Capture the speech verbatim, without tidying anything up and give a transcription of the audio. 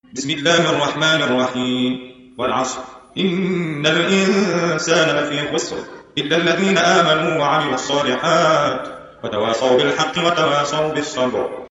بسم الله الرحمن الرحيم والعصر إن الإنسان لفي خسر إلا الذين آمنوا وعملوا الصالحات وتواصوا بالحق وتواصوا بالصبر